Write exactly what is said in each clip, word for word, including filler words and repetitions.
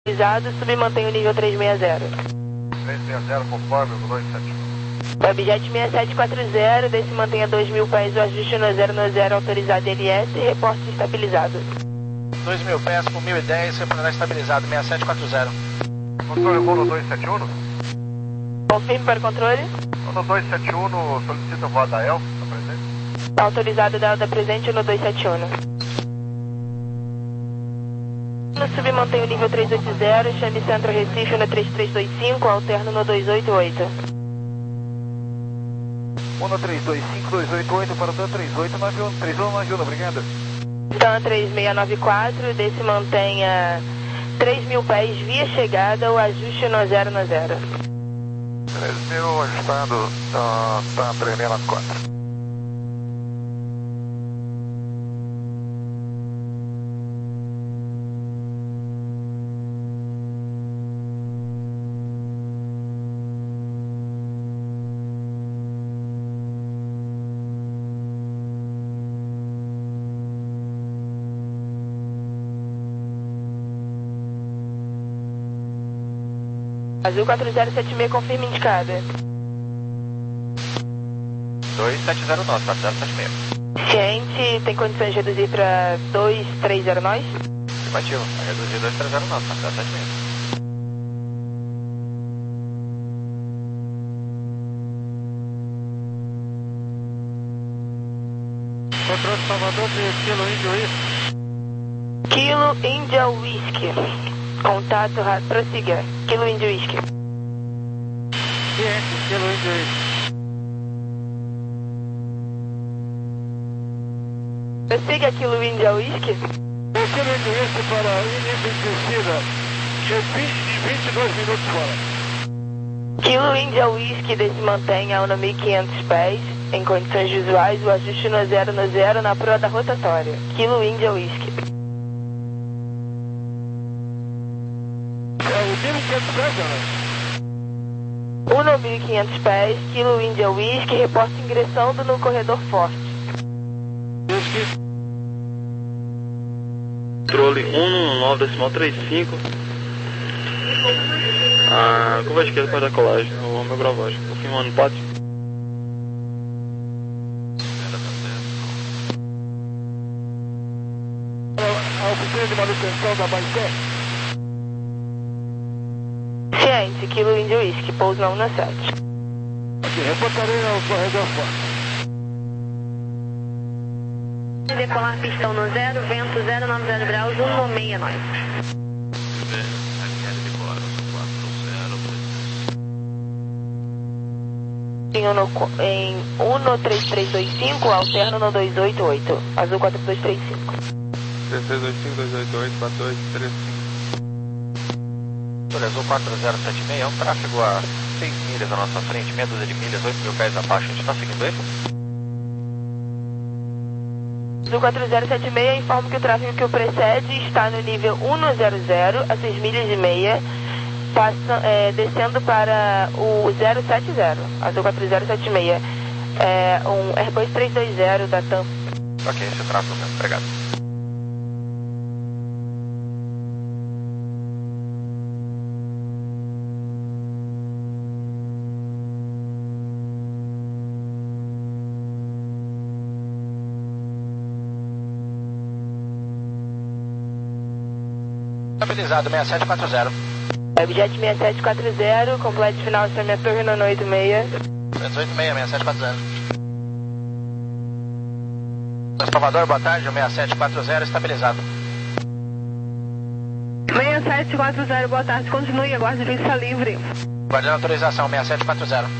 Submantém o nível trezentos e sessenta. trezentos e sessenta, conforme o dois sete um. Webjet seis sete quatro zero, desce mantenha dois mil pés, o ajuste no zero no zero, autorizado L S, reporte estabilizado. dois mil pés por mil e dez, reporte estabilizado, seis sete quatro zero. Controle voo no dois sete um? Confirme para o controle. No dois sete um, solicita o voto da Elfa, está presente? Autorizado da Elda presente no dois sete um. Submantém o nível trezentos e oitenta, chame Centro Recife no três três dois cinco, alterno no dois oito oito. um no três dois cinco, dois oito oito para o Dan três oito nove um, três um nove um, obrigado. Dan três seis nove quatro, desse mantenha três mil pés via chegada, o ajuste no zero no zero. três mil ajustado, uh, Dan três seis nove quatro. Azul quatro zero sete seis, confirma indicada. dois sete zero nove, quatro zero sete seis. Ciente, tem condições de reduzir para dois três zero nove? Afirmativo, vai reduzir dois três zero nove, quatro zero sete seis. Controle Salvador de Kilo Índio Whisky. Kilo Índia Whisky. Contato rápido, prossiga. Kilo Índio Whisky. Ciente, Kilo Índio Whisky. Prossiga Kilo Índia Whisky. Kilo Índio Whisky para início de descida. vinte e dois minutos fora. Kilo Índia Whisky, desse mantenha a mil e quinhentos pés, em condições visuais, o ajuste no zero no zero na proa da rotatória. Kilo Índia Whisky. um mil e quinhentos pés, Kilo Índia Whisky, reporte ingressando no corredor forte. Controle um nove decimal trinta e cinco. Ah, curva esquerda para a colagem, o meu gravagem. Confirmando, pode? A oficina de manutenção da Baité. Ciente, Kilo Índia Whisky, pouso na um na sete. Ok, reportarei ao corredor forte. Decolar pistão no zero, vento zero nove zero graus, um no sessenta e nove. Em um no três três dois cinco, alterno no dois oito oito. Azul quatro dois três cinco. três três dois cinco, dois oito oito, quatro dois três cinco. Azul quatro zero sete seis, é um tráfego a seis milhas à nossa frente, meia dúzia de milhas, oito mil pés abaixo. A gente está seguindo ele? Azul quatro zero sete seis, informo que o tráfego que o precede está no nível um no zero zero, a seis milhas e meia, passa, é, descendo para o zero sete zero. Azul quatro zero sete seis, é um Airbus três dois zero da TAM. Ok, esse é o tráfego mesmo, obrigado. Estabilizado, seis sete quatro zero. Webjet seis sete quatro zero, complete final da minha torre no oito seis. duzentos e oitenta e seis, seis sete quatro zero. Salvador, boa tarde, seis sete quatro zero, estabilizado. seis sete quatro zero, boa tarde, continue, aguarde de está livre. Guardando autorização, seis sete quatro zero.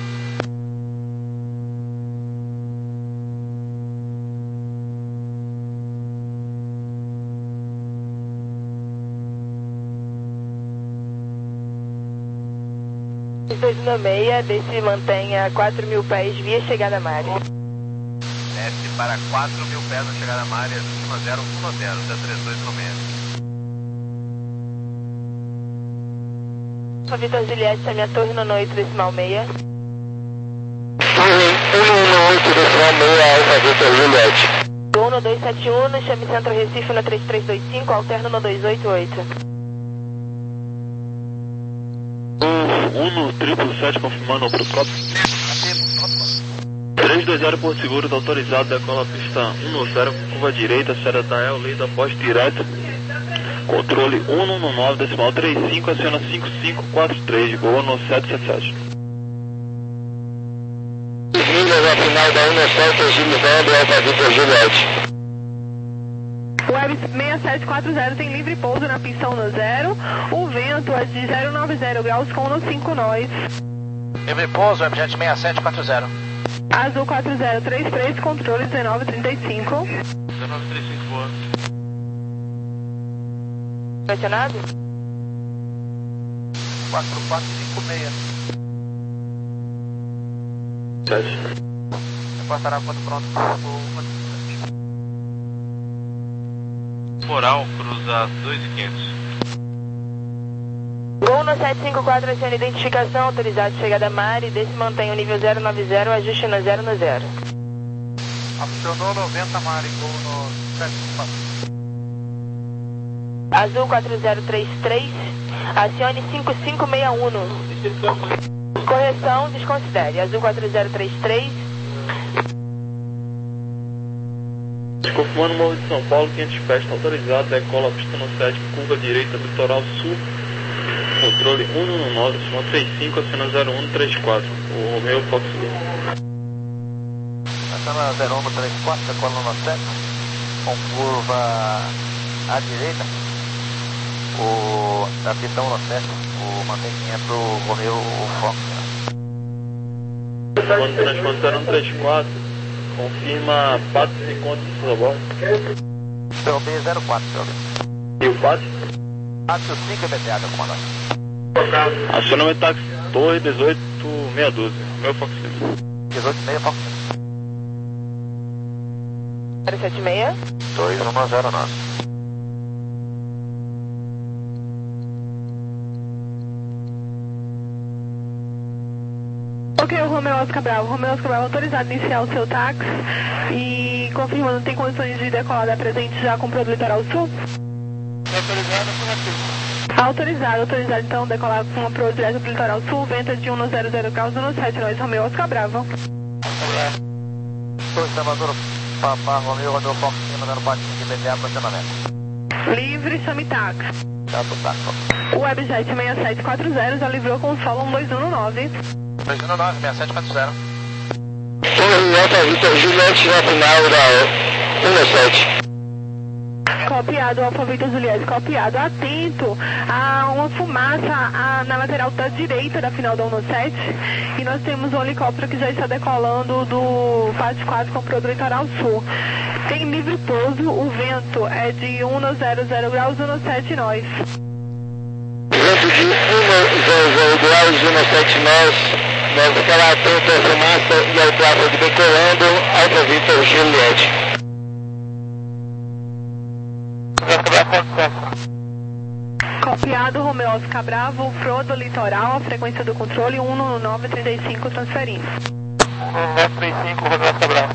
dois no seis, desce mantenha quatro mil pés via chegada Mari. Desce para quatro mil pés na chegada Mari, um zero um zero, da três dois no meio. Vitor Juliette, a minha torre no oito decimal seis. um oito decimal seis, Alfa Vitor Juliette. um no dois sete um, chame Centro Recife no três três dois cinco, alterno no dois oito oito. um triple sete confirmando para o próprio. três dois zero por seguro, autorizado, decola a pista um zero, curva direita, saída da El, lei da poste direto. Controle um um nove, decimal trinta e cinco, aciona cinco cinco quatro três, voa no sete sete sete. Milhas a final da um sete, agilizando, Alfa Victor Juliette. Web seis sete quatro zero tem livre pouso na pista um zero, o vento é de zero nove zero graus com um cinco nós. Livre pouso, Webjet seis sete quatro zero. Azul quatro zero três três, controle dezenove trinta e cinco. dezenove trinta e cinco, boa. Pressionado? quatro quatro cinco seis. sete. Reportará quando pronto. Moral, cruza dois e quinhentos. Gol no sete cinco quatro, aciona identificação, autorizado chegada Mari, desse mantém o nível zero nove zero, ajuste no zero no zero. Acionou noventa Mari, gol no sete cinco quatro. Azul quatro zero três três, acione cinco cinco seis um. Correção, desconsidere. Azul quatro zero três três. Confirmando o Morro de São Paulo, quinhentos pés, está autorizado, decola a pista no sete, curva direita, litoral sul, controle um um nove, decimal trinta e cinco, aciona zero um três quatro, o Romeo Fox Sul. Aciona zero um três quatro, decola no sete, com curva à direita, o, da pista um sete, o mantenha para o Romeo Fox. Quando transporte zero um três quatro, confirma Pato se encontra no seu bordo. P O B zero quatro, P O B. E o Pato? Pato cinco E B T A, comandante. Acionamento táxi Torre dezoito seis doze, meu Fox Sul. dezoito seis Fox. zero sete seis. dois um zero nove. Ok, o Romeo Oscar Bravo. Romeo Oscar Bravo autorizado a iniciar o seu táxi e confirmando, tem condições de decolar da presente já comprou do Litoral Sul? Autorizado, positivo. Autorizado, autorizado então decolar com uma proa direto do Litoral Sul, vento de um zero zero graus no sete, nós Romeo Oscar Bravo. Dois Salvador, Papá Romeo, Romeo Fox, mandando patinho de B T A, posicionamento. Livre, chame táxi. Tá, do táxi. O Webjet seis sete quatro zero já livrou com o solo um dois um nove. dois um nove, seis sete quatro zero. Torre Alfa Victor Juliette na final da um sete. Copiado, Alfa Victor Juliette, copiado. Atento a uma fumaça a, na lateral da direita da final da um sete. E nós temos um helicóptero que já está decolando do Fase quatro com o Litoral Sul. Tem livre pouso, o vento é de um zero zero graus no sete nós. Vento de um zero zero graus no sete nós. Vamos ficar atento à fumaça e ao tráfego decolando, Alfa Victor Juliette. Copiado, Romeo Oscar Bravo, Frodo Litoral, a frequência do controle um nove três cinco, transferindo. um nove três cinco, Romeo Oscar Bravo.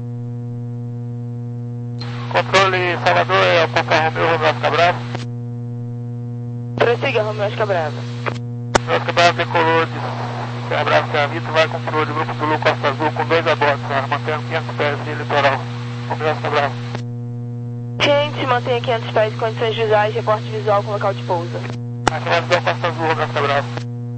Controle Salvador, é o Papa Romeo, Romeo Oscar Bravo. Prossiga, Romeo Oscar Bravo. Romeo Oscar Bravo decolou de Serra Bravo, Serra Vitor, vai com o controle Grupo Zulu Costa Azul com dois abortos, mantendo quinhentos pés de litoral. Romeo Oscar Bravo. Gente, mantenha quinhentos pés de condições visuais, reporte visual com local de pouso. Aqui na visão Costa Azul, Romeo Oscar Bravo.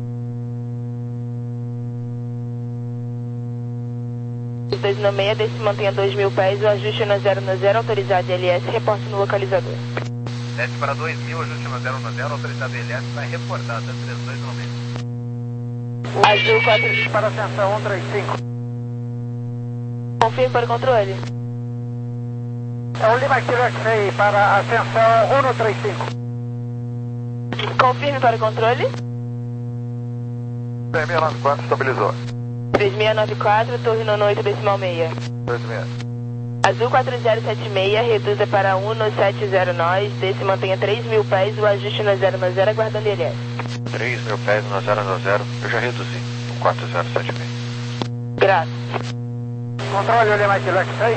dois um seis, desse mantenha dois mil pés, o ajuste no zero no zero, autorizado de L S, reporte no localizador. Desce para dois mil, ajuste no zero no zero, autorizado L S, vai reportar, três dois nove. Azul quatro. Para ascensão um três cinco. Confirme para o controle. É o Lima Kilo X-Ray para ascensão um três cinco. Confirme para o controle. três seis nove quatro, estabilizou. três seis nove quatro, torre nono oito decimal seis. dois seis. Azul quatro zero sete seis, reduza para um no sete zero nós, desse mantenha três mil pés, o ajuste no zero no zero, aguardando L S. três mil pés no zero no zero, eu já reduzi. quatro zero sete seis. Graças. Controle, Lima Kilo X-Ray.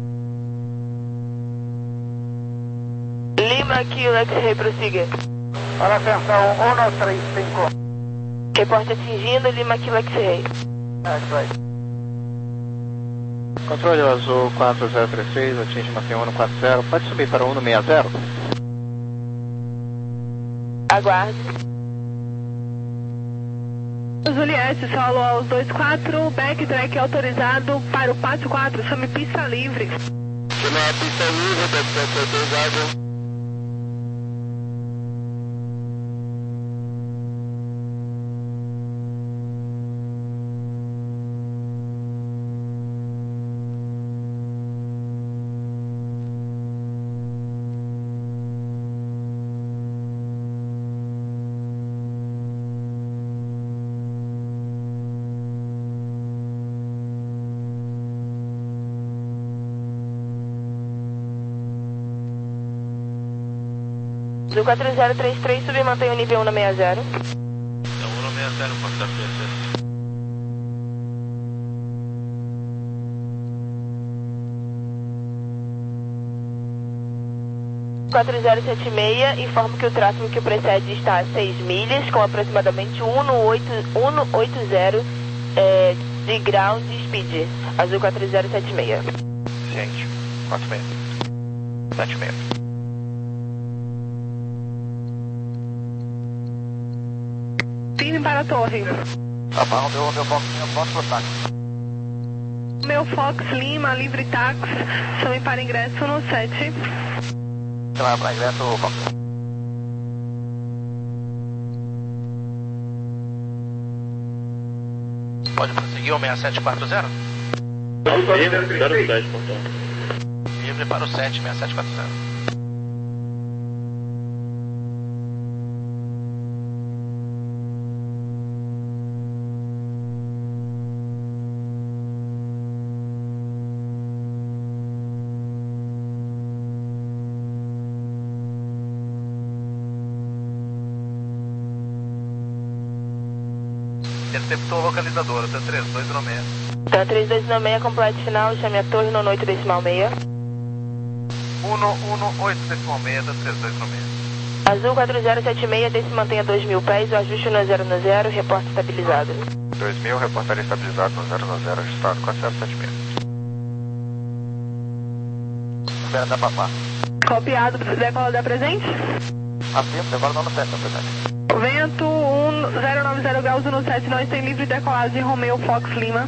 Lima Kilo X-Ray, prossiga. Para atenção, um três cinco. Reporte atingindo Lima Kilo X-Ray. Controle azul quatro zero três seis, atinge Mantém um quatro zero, pode subir para um seis zero. Aguarde. Juliette, solo aos dois quatro, backtrack autorizado para o Pátio quatro, chame pista livre. Na pista livre, backtrack autorizado. Do quatro zero três três, subir, mantém o nível um seis zero. Então, um seis zero, pode estar certo. quatro zero sete seis, informo que o tráfego que o precede está a seis milhas, com aproximadamente cento e oitenta é, de ground speed. Azul quatro zero sete seis. Gente, quatro seis. sete seis. Firme para a torre. Tá bom, meu, meu Fox Lima, pronto pro táxi. Meu Fox Lima, livre táxi, chame para ingresso no sete. Chama para ingresso, Fox. Pode prosseguir o seis sete quatro zero? Livre para o sete, portão. Livre para o sete, seis sete quatro zero. Interceptou o localizador, T três dois um seis. Tá, três dois um seis, completo final, chame a torre no oito decimal seis. um um oito decimal seis, T três dois um seis. Azul quatro zero sete seis, desse mantenha dois mil pés, o ajuste no zero no zero, reporte estabilizado. dois mil, reportaria estabilizado no zero no zero, ajustado quatro zero sete seis. Espera da papá. Copiado, decola da presente. Assim, agora não no sete, na presente. Vento um zero nove zero graus no sete, nós tem livre decolagem Romeo Fox Lima.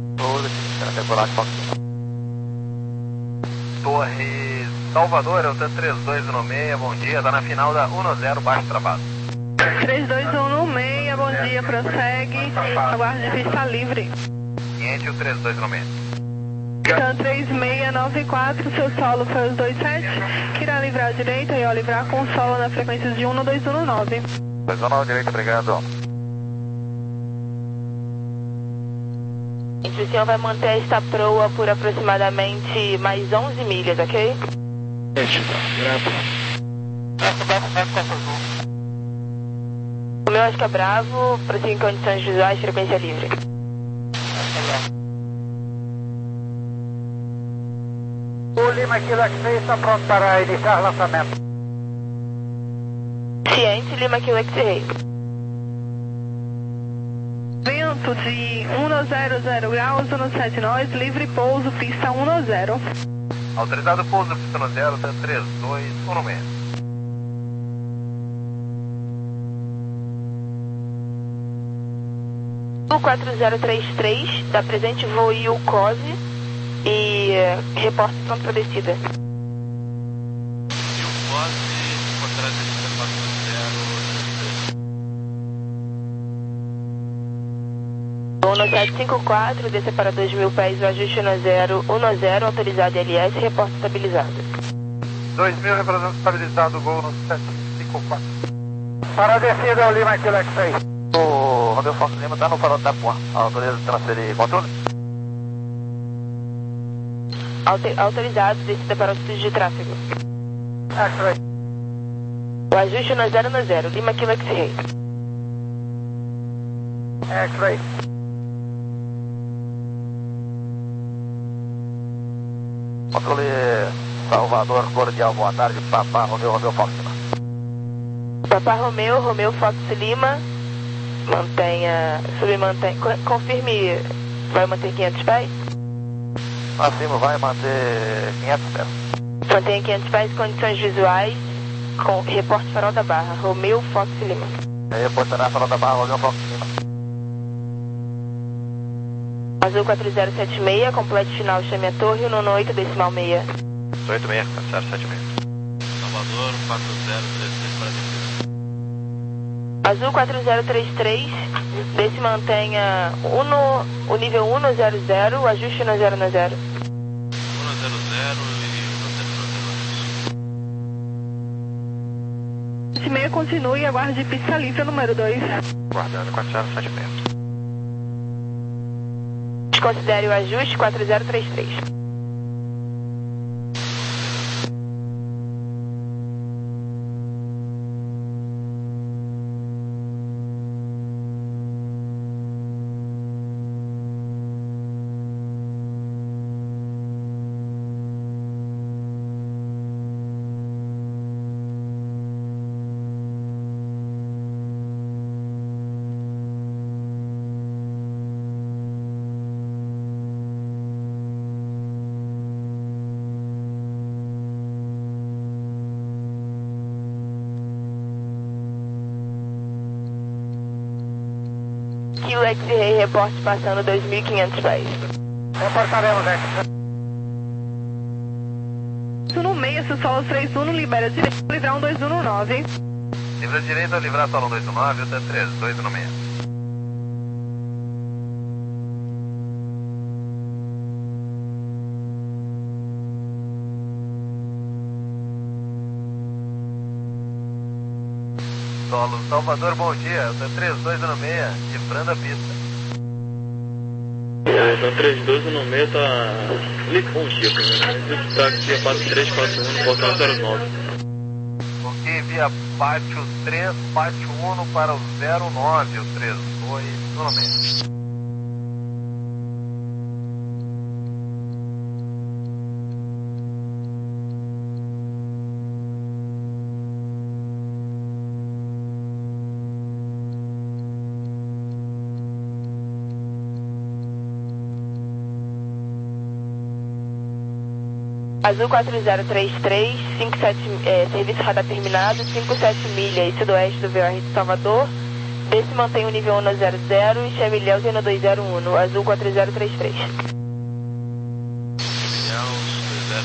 Torre Salvador, é o T três dois um seis, bom dia, tá na final da um zero, baixo travado. três dois um seis, bom dia, prossegue, aguarde pista livre. Cliente o três dois um seis. Can três seis nove quatro, seu solo foi os dois sete, que irá livrar à direita e ao livrar com solo na frequência de um dois um nove. dois um nove, direita, obrigado. O senhor vai manter esta proa por aproximadamente mais onze milhas, ok? O meu Oscar Bravo, prossiga em condições visuais, frequência livre. O Lima Kilo X-Ray está pronto para iniciar lançamento. Ciente, Lima Kilo X-Ray. Vento de um zero zero graus no sete nós, livre pouso, pista um zero. Autorizado pouso, pista no zero, T três dois um seis. O quatro zero três três, da presente voo I U C O S e uh, reporte pronto para descida. I U C O S, contrato de quatro zero. Voo no sete cinco quatro, descer para dois mil pés, o ajuste no zero um zero, autorizado L S, reporte estabilizado. dois mil, representante estabilizado, gol no sete cinco quatro. Para a descida, o Lima Kilo X-Ray. O Romeo Fox Lima está no farol da Poa. Autoriza transferir controle? Autor, autorizado, descida para altitude de tráfego. X-Ray. O ajuste no zero no zero, Lima Kilo X-Ray. X-Ray. Controle Salvador, cordial, boa tarde, Papá Romeo, Romeo Fox Lima. Papa Romeu, Romeu Fox Lima, mantenha, submantém, confirme, vai manter quinhentos pés? Acima vai manter quinhentos pés. Mantenha quinhentos pés, condições visuais, com reporte farol da Barra, Romeu Fox Lima. Reportará farol da Barra, Romeu Fox Lima. Azul quatro zero sete seis, complete final, chame a torre, nono oito, decimal seis. oito seis, quatro zero sete seis. Salvador, quatro zero três três para defesa. Azul quatro zero três três, desse mantenha uno, o nível um zero zero, ajuste no zero no zero. um zero zero e sete seis continue e aguarde pista livre número dois. Guardando quatro zero sete seis. Considere o ajuste quatro zero três três. Kilo X-Ray, reporte passando dois mil e quinhentos pés. Reportaremos, né? No meio, se o solo três um, libera direito, livrar um dois um no nove. Livra direito, livrar solo dois um nove, até três, dois no meio. Solo Salvador, bom dia, até três, dois no meio, livrando a pista. Então três dois no meio tá... Bom dia, primeiramente. Táxi quatro três quatro um, portão zero nove. Ok, via pátio três, pátio um para o zero nove, o três dois no meio. Azul quatro zero três três, cinco sete, é, serviço radar terminado, cinco sete milhas, sudoeste do V O R de Salvador. Desse mantém o nível um zero zero e chame Ilhéus no dois zero um, Azul quatro zero três três. Ilhéus dois zero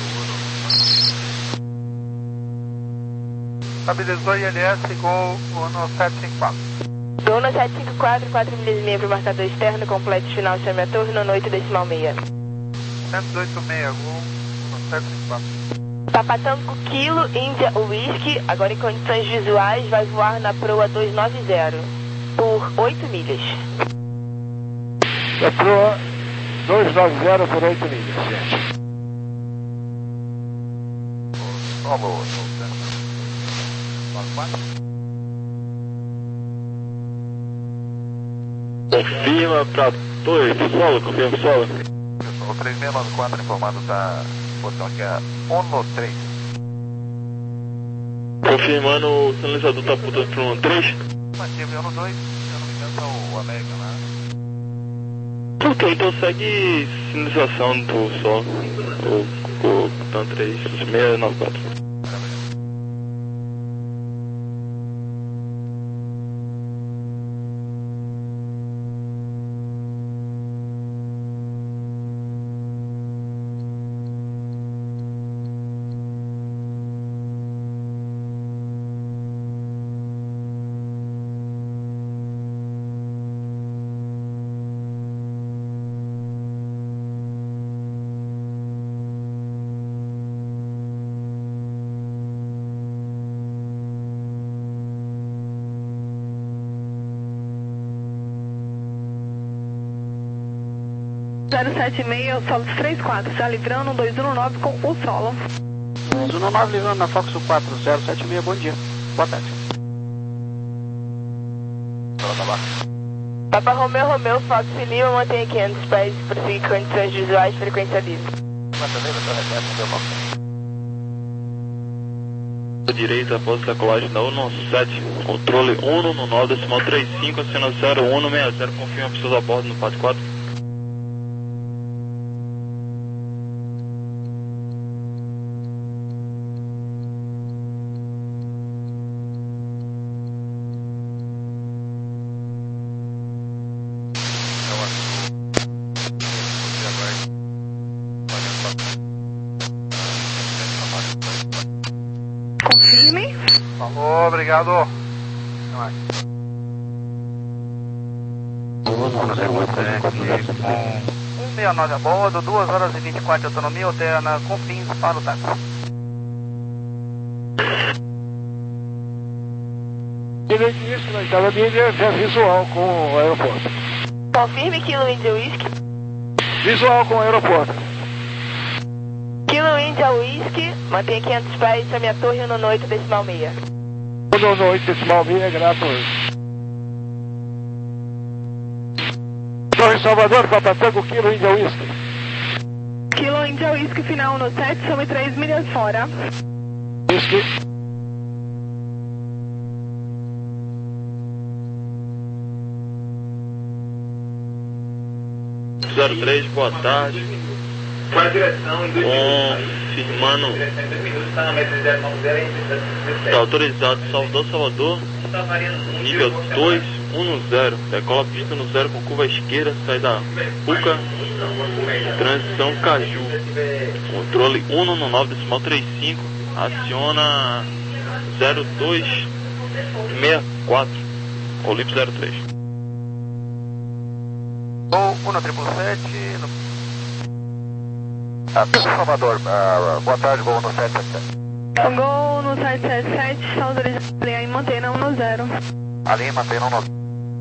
um. Estabilizou I L S, gol no sete cinco quatro. Gol no sete cinco quatro, quatro milhas e meia para o marcador externo, completo final, chame a torre, nono oito, decimal seis. cento e oito seis, gol no sete cinco quatro. Papatanco Kilo, Índia Whisky, agora em condições visuais, vai voar na proa duzentos e noventa por oito milhas. Da proa duzentos e noventa por oito milhas, gente. Solo, Confirma pra torre, solo, confirma solo. O três seis nove quatro informado da posição que é um três. Confirmando, o sinalizador tá apontando para um três. Ativo um dois, se eu não me engano é o América lá. Ok, então segue sinalização do sol. O Tan três seis nove quatro. zero sete seis, solo três quatro, já livrando um dois um nove com o solo. dois um nove livrando na Fox quatro zero sete seis, bom dia. Boa tarde. Papa Romeu, Romeu, Fox Lima, mantenha quinhentos pés, prosseguir condições visuais, frequência livre. Direita após a decolagem da Uno sete, controle Uno no nove decimal trinta e cinco, acena zero um seis zero, confirma pessoas a bordo no Pátio quatro. Confirme. Falou, obrigado. um seis nove a bordo, duas horas e vinte e quatro de autonomia, alterna Confins para o táxi. Direito isso, na entrada dele já visual com o aeroporto. Confirme Kilo India Whisky. Visual com o aeroporto. Kilo India Whisky, mantenha quinhentos pés, a minha torre no oito decimal meia. No oito decimal meia, grato a ele. Torre Salvador, Papatango, Kilo India Whisky. Kilo India Whisky, final no sete, some três milhas fora. Whisky. zero três, boa tarde. Qual a direção? Confirmando. Está autorizado Salvador, Salvador. Nível dois um zero. Decola a pista no zero com curva esquerda, sai da Puca. Transição Caju. Controle Uno no nove decimal trinta e cinco. Aciona zero dois seis quatro. Olimpo zero três. Gol um triple sete. Salvador, uh, boa tarde, Gol no sete sete sete. Gol no sete sete sete, está autorizado a linha e mantém um no zero. A linha mantém um no zero.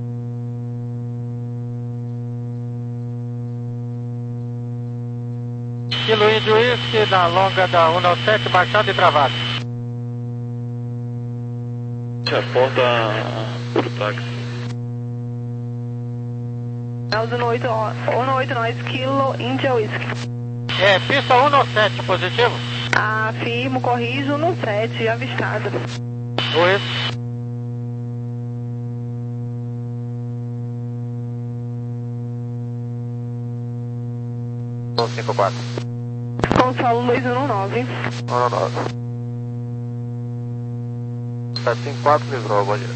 Kilo India Whisky na longa da Uno sete, baixado e travado. Reporta pro táxi. Uno oito, Uno oito nove, Kilo India Whisky. É, pista Uno sete, positivo? Afirmo, corrijo no sete, avistado. Oi. cinco quatro. Consolo dois um nove. um nove. sete cinco quatro, livrou, bom dia.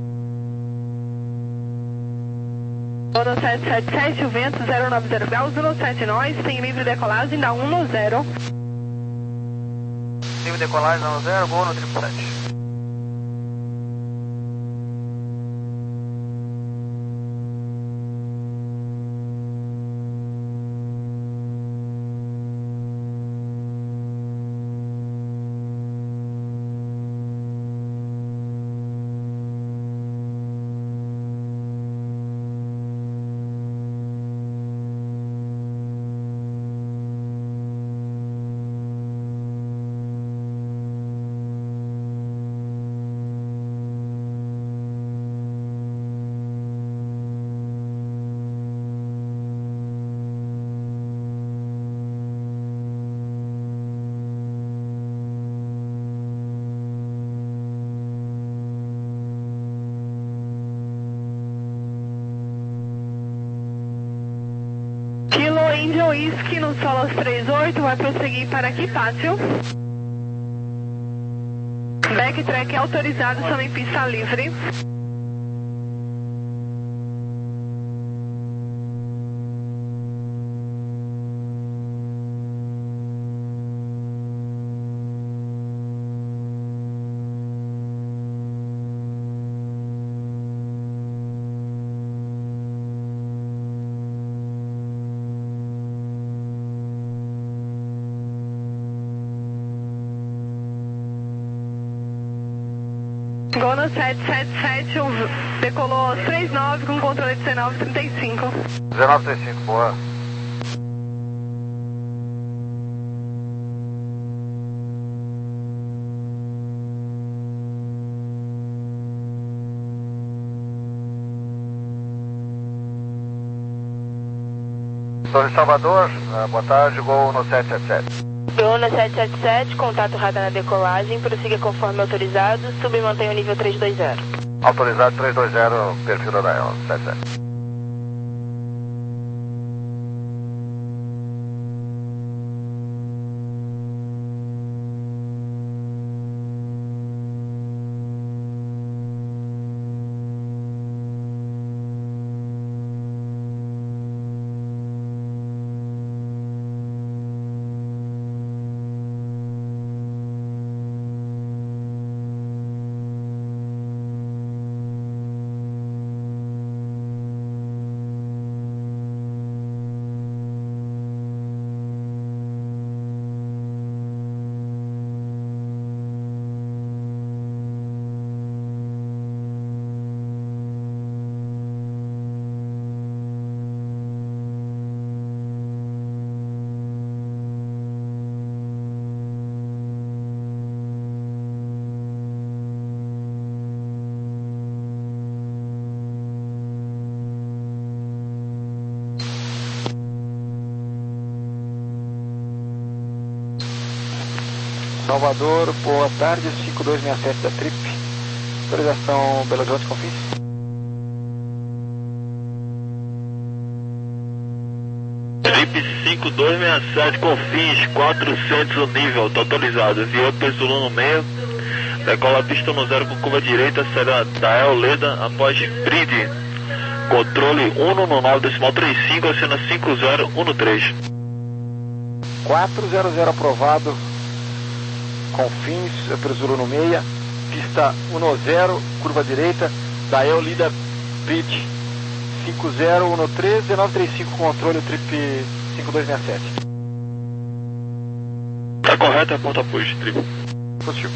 Uno sete sete sete, o vento zero nove zero graus, Uno sete nós, tem livre decolagem da um no zero. Livre decolagem da um zero, Gol no triple sete. Kilo India Whisky no Solos trinta e oito, vai prosseguir para aqui, Pátio. Backtrack autorizado, estamos em pista livre. Gol no sete sete sete, decolou trinta e nove com controle de dezenove trinta e cinco. dezenove trinta e cinco, boa. Torre Salvador, boa tarde, Gol no sete sete sete. Bruna sete sete sete, contato radar na decolagem, prossiga conforme autorizado, sub e mantenha o nível três dois zero. Autorizado três dois zero, perfil da Dael, sete sete. Salvador, boa tarde, cinco dois seis sete da Trip. Autorização Belo Horizonte, Confins. Trip cinco dois seis sete, Confins, quatrocentos o nível, tá autorizado. Via Pesulão no meio, decola pista no zero com curva direita, será Dael Leda, após Bride. Controle um no nove decimal trinta e cinco, acena cinco zero um três. quatro zero zero aprovado. Confins, Pesulão no meia, pista um zero, curva direita, Dael Lida Bridge, cinco zero um três, dezenove trinta e cinco, controle Trip cinco dois seis sete. Tá correto, é ponta push, Trip. Positivo.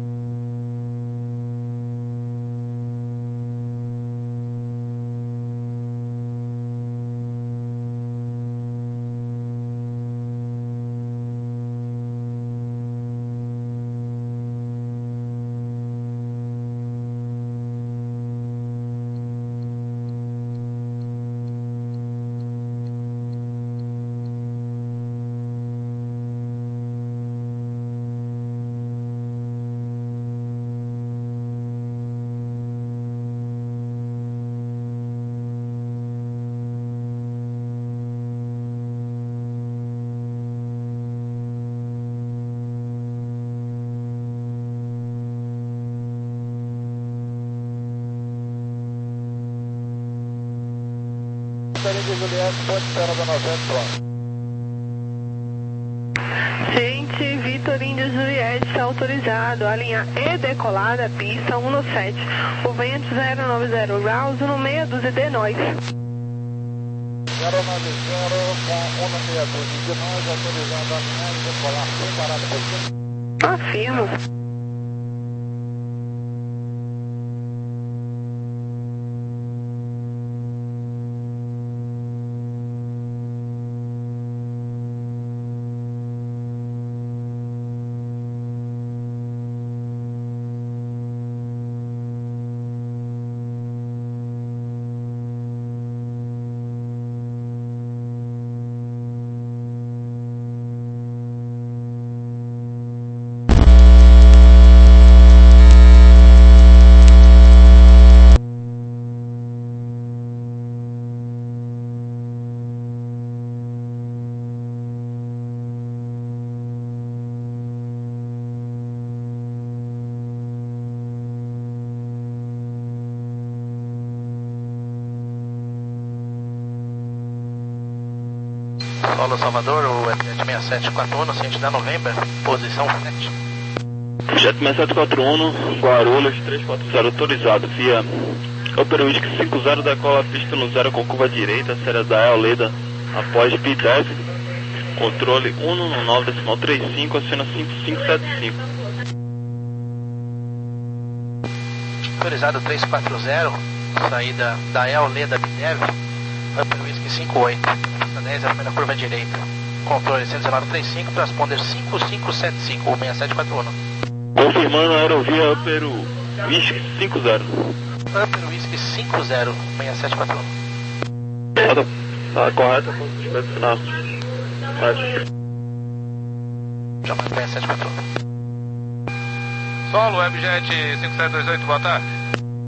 Gente, Vitor Índio Juliette está autorizado a linha E decolada, pista um sete, o vento zero nove zero graus, no meia dúzia de nós. zero nove zero com um meia dúzia de nós, autorizado a linha E decolar sem parada por Afirmo. Solo Salvador, o sete seis sete quatro um, sentido November, posição sete. sete seis sete quatro um, Guarulhos três quatro zero, autorizado. Via Upper Whisky cinco zero, decola pista no zero com curva direita, série Dael Leda, após P dez. Controle um no nove decimal trinta e cinco, acena cinco cinco sete cinco. Autorizado três quatro zero, saída Dael Leda Bidev, Upper Whisky cinco oito, pista dez, a primeira curva direita. Controle cento e dezenove trinta e cinco, transponder cinco cinco sete cinco, seis sete quatro um. Confirmando a aerovia Upper Whisky cinco zero. Upper Whisky cinco zero, seis sete quatro um. Tá, tá correto, ponto de final. Já mandei sete quatro um. Solo, Webjet cinco sete dois oito, boa tarde.